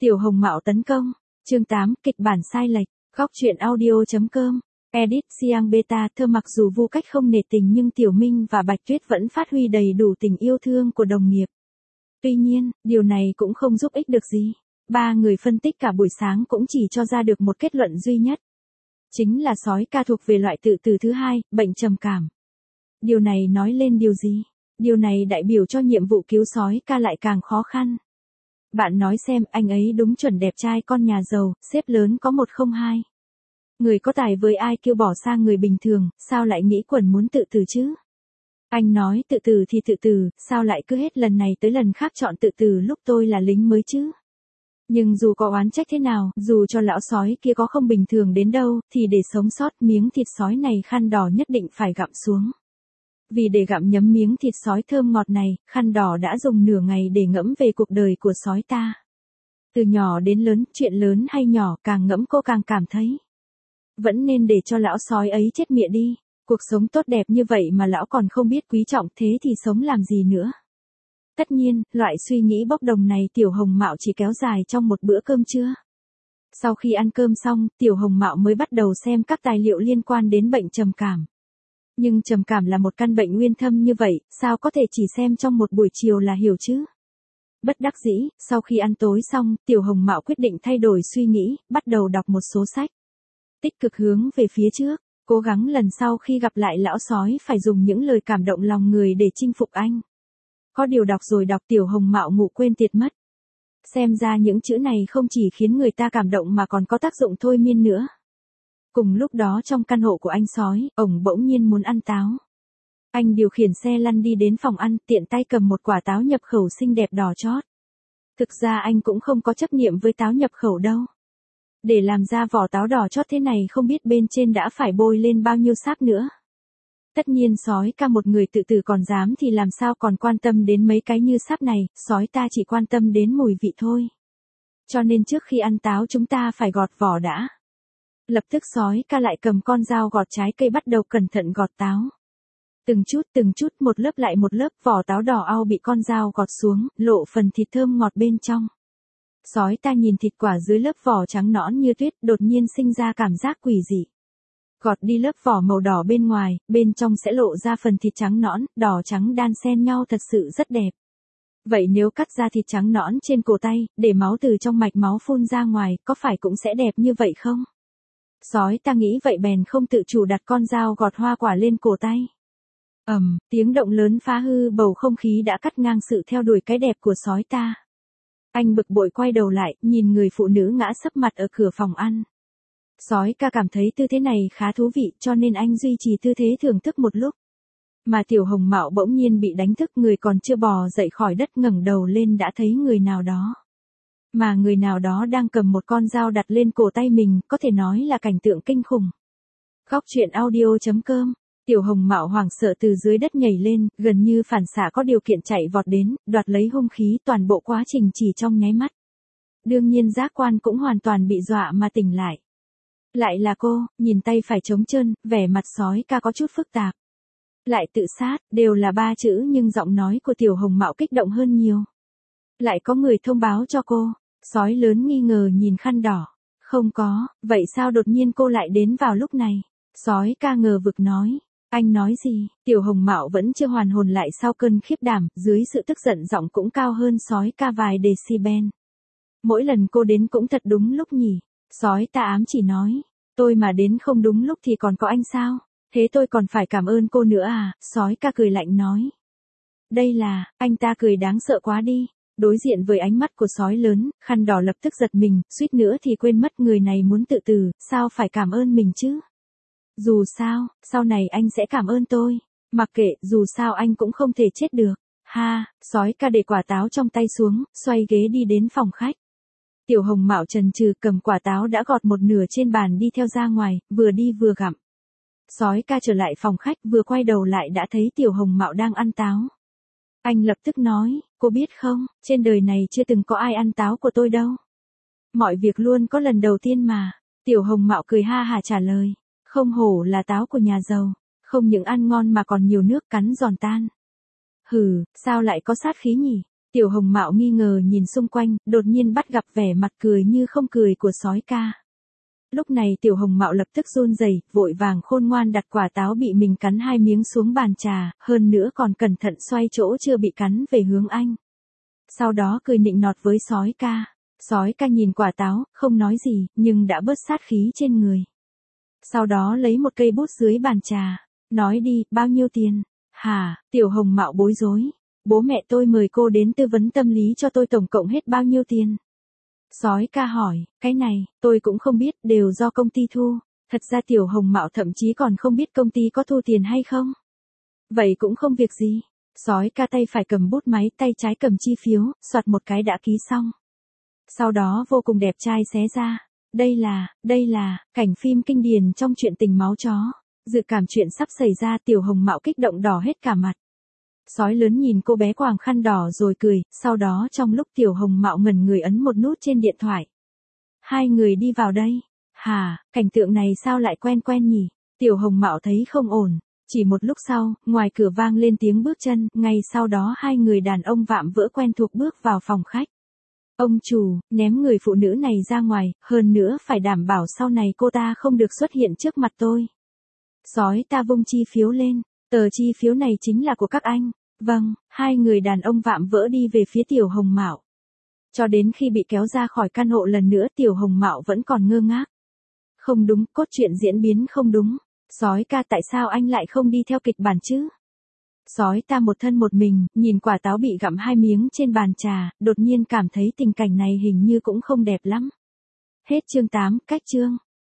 Tiểu Hồng Mạo tấn công. Chương 8, kịch bản sai lệch. Góc truyện audio.com. Edit Siang Beta. Thơ mặc dù Vu Cách không nể tình nhưng Tiểu Minh và Bạch Tuyết vẫn phát huy đầy đủ tình yêu thương của đồng nghiệp. Tuy nhiên, điều này cũng không giúp ích được gì. Ba người phân tích cả buổi sáng cũng chỉ cho ra được một kết luận duy nhất. Chính là sói ca thuộc về loại tự tử thứ hai, bệnh trầm cảm. Điều này nói lên điều gì? Điều này đại biểu cho nhiệm vụ cứu sói ca lại càng khó khăn. Bạn nói xem, anh ấy đúng chuẩn đẹp trai con nhà giàu, sếp lớn có 102. Người có tài với ai kêu bỏ sang người bình thường, sao lại nghĩ quẩn muốn tự tử chứ? Anh nói tự tử thì tự tử, sao lại cứ hết lần này tới lần khác chọn tự tử lúc tôi là lính mới chứ? Nhưng dù có oán trách thế nào, dù cho lão sói kia có không bình thường đến đâu, thì để sống sót miếng thịt sói này khăn đỏ nhất định phải gặm xuống. Vì để gặm nhấm miếng thịt sói thơm ngọt này, khăn đỏ đã dùng nửa ngày để ngẫm về cuộc đời của sói ta. Từ nhỏ đến lớn, chuyện lớn hay nhỏ, càng ngẫm cô càng cảm thấy vẫn nên để cho lão sói ấy chết mịa đi. Cuộc sống tốt đẹp như vậy mà lão còn không biết quý trọng, thế thì sống làm gì nữa. Tất nhiên, loại suy nghĩ bốc đồng này Tiểu Hồng Mạo chỉ kéo dài trong một bữa cơm trưa. Sau khi ăn cơm xong, Tiểu Hồng Mạo mới bắt đầu xem các tài liệu liên quan đến bệnh trầm cảm. Nhưng trầm cảm là một căn bệnh nguyên thâm như vậy, sao có thể chỉ xem trong một buổi chiều là hiểu chứ? Bất đắc dĩ, sau khi ăn tối xong, Tiểu Hồng Mạo quyết định thay đổi suy nghĩ, bắt đầu đọc một số sách. Tích cực hướng về phía trước, cố gắng lần sau khi gặp lại lão sói phải dùng những lời cảm động lòng người để chinh phục anh. Có điều đọc rồi đọc Tiểu Hồng Mạo ngủ quên tiệt mất. Xem ra những chữ này không chỉ khiến người ta cảm động mà còn có tác dụng thôi miên nữa. Cùng lúc đó trong căn hộ của anh sói, ổng bỗng nhiên muốn ăn táo. Anh điều khiển xe lăn đi đến phòng ăn, tiện tay cầm một quả táo nhập khẩu xinh đẹp đỏ chót. Thực ra anh cũng không có chấp niệm với táo nhập khẩu đâu. Để làm ra vỏ táo đỏ chót thế này không biết bên trên đã phải bôi lên bao nhiêu sáp nữa. Tất nhiên sói ca một người tự tử còn dám thì làm sao còn quan tâm đến mấy cái như sáp này, sói ta chỉ quan tâm đến mùi vị thôi. Cho nên trước khi ăn táo chúng ta phải gọt vỏ đã. Lập tức sói ca lại cầm con dao gọt trái cây bắt đầu cẩn thận gọt táo. Từng chút một lớp lại một lớp vỏ táo đỏ au bị con dao gọt xuống, lộ phần thịt thơm ngọt bên trong. Sói ta nhìn thịt quả dưới lớp vỏ trắng nõn như tuyết, đột nhiên sinh ra cảm giác quỷ dị. Gọt đi lớp vỏ màu đỏ bên ngoài, bên trong sẽ lộ ra phần thịt trắng nõn, đỏ trắng đan xen nhau thật sự rất đẹp. Vậy nếu cắt ra thịt trắng nõn trên cổ tay, để máu từ trong mạch máu phun ra ngoài, có phải cũng sẽ đẹp như vậy không? Sói ta nghĩ vậy bèn không tự chủ đặt con dao gọt hoa quả lên cổ tay. Tiếng động lớn phá hư bầu không khí đã cắt ngang sự theo đuổi cái đẹp của sói ta. Anh bực bội quay đầu lại, nhìn người phụ nữ ngã sấp mặt ở cửa phòng ăn. Sói ca cảm thấy tư thế này khá thú vị cho nên anh duy trì tư thế thưởng thức một lúc. Mà Tiểu Hồng Mạo bỗng nhiên bị đánh thức, người còn chưa bò dậy khỏi đất ngẩng đầu lên đã thấy người nào đó. Mà người nào đó đang cầm một con dao đặt lên cổ tay mình, có thể nói là cảnh tượng kinh khủng. Góc truyện audio.com. Tiểu Hồng Mạo hoảng sợ từ dưới đất nhảy lên, gần như phản xạ có điều kiện chạy vọt đến, đoạt lấy hung khí, toàn bộ quá trình chỉ trong nháy mắt. Đương nhiên giác quan cũng hoàn toàn bị dọa mà tỉnh lại. Lại là cô, nhìn tay phải trống trơn, vẻ mặt sói ca có chút phức tạp. Lại tự sát, đều là ba chữ nhưng giọng nói của Tiểu Hồng Mạo kích động hơn nhiều. Lại có người thông báo cho cô, sói lớn nghi ngờ nhìn khăn đỏ. Không có, vậy sao đột nhiên cô lại đến vào lúc này? Sói ca ngờ vực nói. Anh nói gì? Tiểu Hồng Mạo vẫn chưa hoàn hồn lại sau cơn khiếp đảm, dưới sự tức giận giọng cũng cao hơn sói ca vài decibel. Mỗi lần cô đến cũng thật đúng lúc nhỉ? Sói ta ám chỉ nói. Tôi mà đến không đúng lúc thì còn có anh sao? Thế tôi còn phải cảm ơn cô nữa à? Sói ca cười lạnh nói. Đây là, anh ta cười đáng sợ quá đi. Đối diện với ánh mắt của sói lớn, khăn đỏ lập tức giật mình, suýt nữa thì quên mất người này muốn tự tử, sao phải cảm ơn mình chứ? Dù sao, sau này anh sẽ cảm ơn tôi. Mặc kệ, dù sao anh cũng không thể chết được. Ha, sói ca để quả táo trong tay xuống, xoay ghế đi đến phòng khách. Tiểu Hồng Mạo chần chừ cầm quả táo đã gọt một nửa trên bàn đi theo ra ngoài, vừa đi vừa gặm. Sói ca trở lại phòng khách vừa quay đầu lại đã thấy Tiểu Hồng Mạo đang ăn táo. Anh lập tức nói, cô biết không, trên đời này chưa từng có ai ăn táo của tôi đâu. Mọi việc luôn có lần đầu tiên mà. Tiểu Hồng Mạo cười ha hả trả lời. Không hổ là táo của nhà giàu, không những ăn ngon mà còn nhiều nước cắn giòn tan. Hừ, sao lại có sát khí nhỉ? Tiểu Hồng Mạo nghi ngờ nhìn xung quanh, đột nhiên bắt gặp vẻ mặt cười như không cười của sói ca. Lúc này Tiểu Hồng Mạo lập tức run rẩy, vội vàng khôn ngoan đặt quả táo bị mình cắn 2 miếng xuống bàn trà, hơn nữa còn cẩn thận xoay chỗ chưa bị cắn về hướng anh. Sau đó cười nịnh nọt với sói ca. Sói ca nhìn quả táo, không nói gì, nhưng đã bớt sát khí trên người. Sau đó lấy một cây bút dưới bàn trà, nói đi, bao nhiêu tiền? Hả? Tiểu Hồng Mạo bối rối. Bố mẹ tôi mời cô đến tư vấn tâm lý cho tôi, tổng cộng hết bao nhiêu tiền? Sói ca hỏi, cái này, tôi cũng không biết, đều do công ty thu. Thật ra Tiểu Hồng Mạo thậm chí còn không biết công ty có thu tiền hay không. Vậy cũng không việc gì. Sói ca tay phải cầm bút máy, tay trái cầm chi phiếu, soạt một cái đã ký xong. Sau đó vô cùng đẹp trai xé ra. Đây là, cảnh phim kinh điển trong truyện tình máu chó. Dự cảm chuyện sắp xảy ra, Tiểu Hồng Mạo kích động đỏ hết cả mặt. Sói lớn nhìn cô bé quàng khăn đỏ rồi cười, sau đó trong lúc Tiểu Hồng Mạo ngẩn người ấn một nút trên điện thoại. 2 người đi vào đây. Hả, cảnh tượng này sao lại quen quen nhỉ? Tiểu Hồng Mạo thấy không ổn. Chỉ một lúc sau, ngoài cửa vang lên tiếng bước chân, ngay sau đó 2 người đàn ông vạm vỡ quen thuộc bước vào phòng khách. Ông chủ, ném người phụ nữ này ra ngoài, hơn nữa phải đảm bảo sau này cô ta không được xuất hiện trước mặt tôi. Sói ta vung chi phiếu lên, tờ chi phiếu này chính là của các anh. Vâng, 2 người đàn ông vạm vỡ đi về phía Tiểu Hồng Mạo. Cho đến khi bị kéo ra khỏi căn hộ lần nữa, Tiểu Hồng Mạo vẫn còn ngơ ngác. Không đúng, cốt truyện diễn biến không đúng. Sói ca, tại sao anh lại không đi theo kịch bản chứ? Sói ta một thân một mình, nhìn quả táo bị gặm 2 miếng trên bàn trà, đột nhiên cảm thấy tình cảnh này hình như cũng không đẹp lắm. Hết chương 8, cách chương.